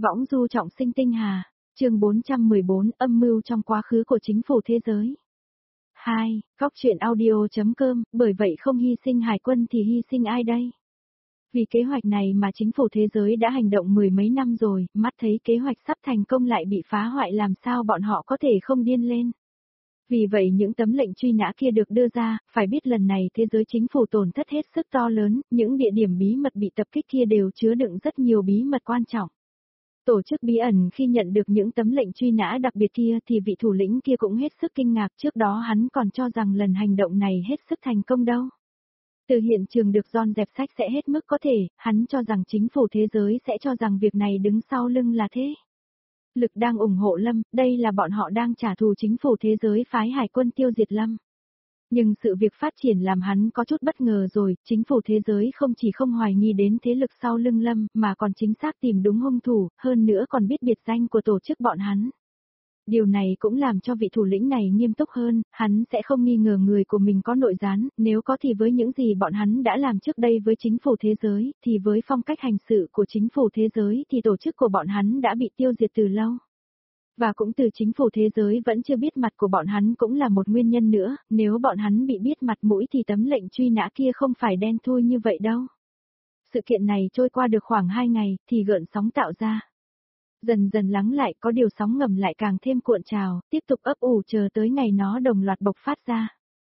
Võng du trọng sinh tinh hà, chương 414 âm mưu trong quá khứ của chính phủ thế giới. 2. Góc truyện audio.com, bởi vậy không hy sinh hải quân thì hy sinh ai đây? Vì kế hoạch này mà chính phủ thế giới đã hành động mười mấy năm rồi, mắt thấy kế hoạch sắp thành công lại bị phá hoại làm sao bọn họ có thể không điên lên. Vì vậy những tấm lệnh truy nã kia được đưa ra, phải biết lần này thế giới chính phủ tổn thất hết sức to lớn, những địa điểm bí mật bị tập kích kia đều chứa đựng rất nhiều bí mật quan trọng. Tổ chức bí ẩn khi nhận được những tấm lệnh truy nã đặc biệt kia thì vị thủ lĩnh kia cũng hết sức kinh ngạc, trước đó hắn còn cho rằng lần hành động này hết sức thành công đâu. Từ hiện trường được dọn dẹp sạch sẽ hết mức có thể, hắn cho rằng chính phủ thế giới sẽ cho rằng việc này đứng sau lưng là thế. Lực đang ủng hộ Lâm, đây là bọn họ đang trả thù chính phủ thế giới phái hải quân tiêu diệt Lâm. Nhưng sự việc phát triển làm hắn có chút bất ngờ rồi, chính phủ thế giới không chỉ không hoài nghi đến thế lực sau lưng Lâm mà còn chính xác tìm đúng hung thủ, hơn nữa còn biết biệt danh của tổ chức bọn hắn. Điều này cũng làm cho vị thủ lĩnh này nghiêm túc hơn, hắn sẽ không nghi ngờ người của mình có nội gián, nếu có thì với những gì bọn hắn đã làm trước đây với chính phủ thế giới, thì với phong cách hành sự của chính phủ thế giới thì tổ chức của bọn hắn đã bị tiêu diệt từ lâu. Và cũng từ chính phủ thế giới vẫn chưa biết mặt của bọn hắn cũng là một nguyên nhân nữa, nếu bọn hắn bị biết mặt mũi thì tấm lệnh truy nã kia không phải đen thui như vậy đâu. Sự kiện này trôi qua được khoảng 2 ngày, thì gợn sóng tạo ra. Dần dần lắng lại có điều sóng ngầm lại càng thêm cuộn trào, tiếp tục ấp ủ chờ tới ngày nó đồng loạt bộc phát ra.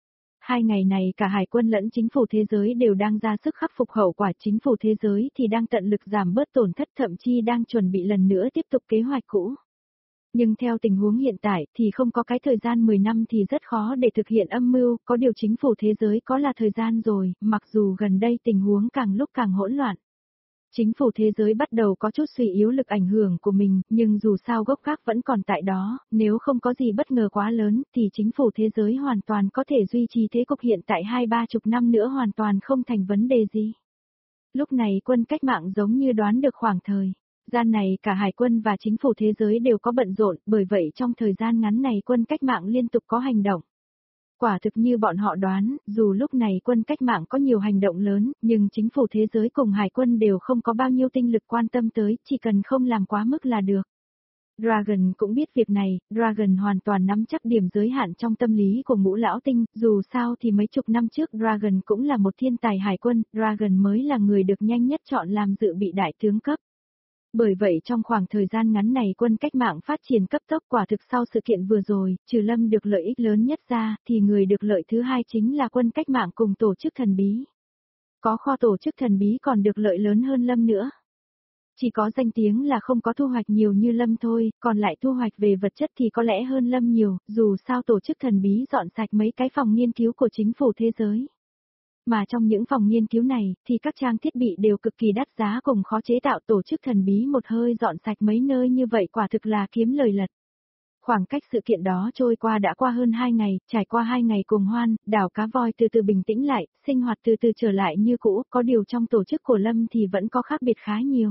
2 ngày này cả hải quân lẫn chính phủ thế giới đều đang ra sức khắc phục hậu quả, chính phủ thế giới thì đang tận lực giảm bớt tổn thất, thậm chí đang chuẩn bị lần nữa tiếp tục kế hoạch cũ. Nhưng theo tình huống hiện tại thì không có cái thời gian 10 năm thì rất khó để thực hiện âm mưu, có điều chính phủ thế giới có là thời gian rồi, mặc dù gần đây tình huống càng lúc càng hỗn loạn. Chính phủ thế giới bắt đầu có chút suy yếu lực ảnh hưởng của mình, nhưng dù sao gốc gác vẫn còn tại đó, nếu không có gì bất ngờ quá lớn thì chính phủ thế giới hoàn toàn có thể duy trì thế cục hiện tại 20-30 năm nữa hoàn toàn không thành vấn đề gì. Lúc này quân cách mạng giống như đoán được khoảng thời gian này cả hải quân và chính phủ thế giới đều có bận rộn, bởi vậy trong thời gian ngắn này quân cách mạng liên tục có hành động. Quả thực như bọn họ đoán, dù lúc này quân cách mạng có nhiều hành động lớn, nhưng chính phủ thế giới cùng hải quân đều không có bao nhiêu tinh lực quan tâm tới, chỉ cần không làm quá mức là được. Dragon cũng biết việc này, Dragon hoàn toàn nắm chắc điểm giới hạn trong tâm lý của Ngũ Lão Tinh, dù sao thì mấy chục năm trước Dragon cũng là một thiên tài hải quân, Dragon mới là người được nhanh nhất chọn làm dự bị đại tướng cấp. Bởi vậy trong khoảng thời gian ngắn này quân cách mạng phát triển cấp tốc, quả thực sau sự kiện vừa rồi, trừ Lâm được lợi ích lớn nhất ra, thì người được lợi thứ hai chính là quân cách mạng cùng tổ chức thần bí. Có kho tổ chức thần bí còn được lợi lớn hơn Lâm nữa. Chỉ có danh tiếng là không có thu hoạch nhiều như Lâm thôi, còn lại thu hoạch về vật chất thì có lẽ hơn Lâm nhiều, dù sao tổ chức thần bí dọn sạch mấy cái phòng nghiên cứu của chính phủ thế giới. Mà trong những phòng nghiên cứu này, thì các trang thiết bị đều cực kỳ đắt giá cùng khó chế tạo, tổ chức thần bí một hơi dọn sạch mấy nơi như vậy quả thực là kiếm lời lật. Khoảng cách sự kiện đó trôi qua đã qua hơn 2 ngày, trải qua 2 ngày cùng hoan, đảo cá voi từ từ bình tĩnh lại, sinh hoạt từ từ trở lại như cũ, có điều trong tổ chức của Lâm thì vẫn có khác biệt khá nhiều.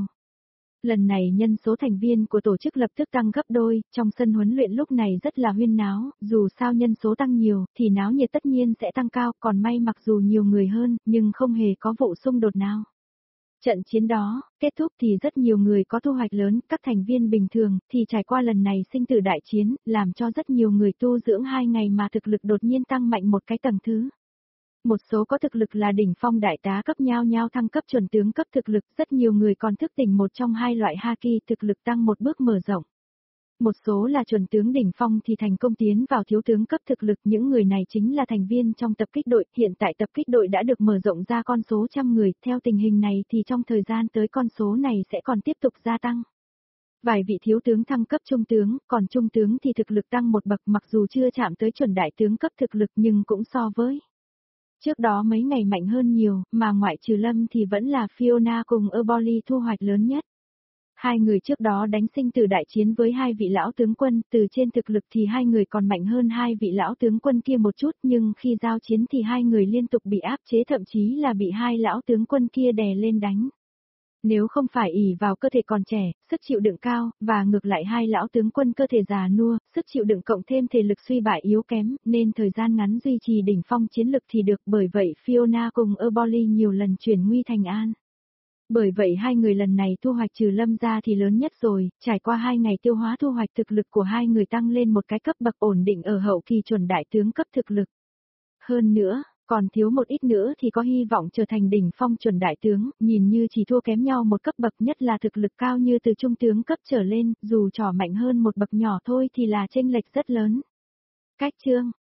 Lần này nhân số thành viên của tổ chức lập tức tăng gấp đôi, trong sân huấn luyện lúc này rất là huyên náo, dù sao nhân số tăng nhiều, thì náo nhiệt tất nhiên sẽ tăng cao, còn may mặc dù nhiều người hơn, nhưng không hề có vụ xung đột nào. Trận chiến đó, kết thúc thì rất nhiều người có thu hoạch lớn, các thành viên bình thường, thì trải qua lần này sinh tử đại chiến, làm cho rất nhiều người tu dưỡng 2 ngày mà thực lực đột nhiên tăng mạnh một cái tầng thứ. Một số có thực lực là đỉnh phong đại tá cấp nhao nhao thăng cấp chuẩn tướng cấp thực lực, rất nhiều người còn thức tỉnh một trong hai loại haki thực lực tăng một bước mở rộng. Một số là chuẩn tướng đỉnh phong thì thành công tiến vào thiếu tướng cấp thực lực, những người này chính là thành viên trong tập kích đội, hiện tại tập kích đội đã được mở rộng ra con số trăm người, theo tình hình này thì trong thời gian tới con số này sẽ còn tiếp tục gia tăng. Vài vị thiếu tướng thăng cấp trung tướng, còn trung tướng thì thực lực tăng một bậc, mặc dù chưa chạm tới chuẩn đại tướng cấp thực lực nhưng cũng so với trước đó mấy ngày mạnh hơn nhiều, mà ngoại trừ Lâm thì vẫn là Fiona cùng Erboli thu hoạch lớn nhất. Hai người trước đó đánh sinh tử đại chiến với hai vị lão tướng quân, từ trên thực lực thì hai người còn mạnh hơn hai vị lão tướng quân kia một chút, nhưng khi giao chiến thì hai người liên tục bị áp chế, thậm chí là bị hai lão tướng quân kia đè lên đánh. Nếu không phải ỷ vào cơ thể còn trẻ, sức chịu đựng cao, và ngược lại hai lão tướng quân cơ thể già nua, sức chịu đựng cộng thêm thể lực suy bại yếu kém, nên thời gian ngắn duy trì đỉnh phong chiến lực thì được, bởi vậy Fiona cùng Erboli nhiều lần chuyển nguy thành an. Bởi vậy hai người lần này thu hoạch trừ Lâm ra thì lớn nhất rồi, trải qua 2 ngày tiêu hóa thu hoạch thực lực của hai người tăng lên một cái cấp bậc ổn định ở hậu kỳ chuẩn đại tướng cấp thực lực. Hơn nữa, còn thiếu một ít nữa thì có hy vọng trở thành đỉnh phong chuẩn đại tướng, nhìn như chỉ thua kém nhau một cấp bậc, nhất là thực lực cao như từ trung tướng cấp trở lên, dù trò mạnh hơn một bậc nhỏ thôi thì là chênh lệch rất lớn. Cách chương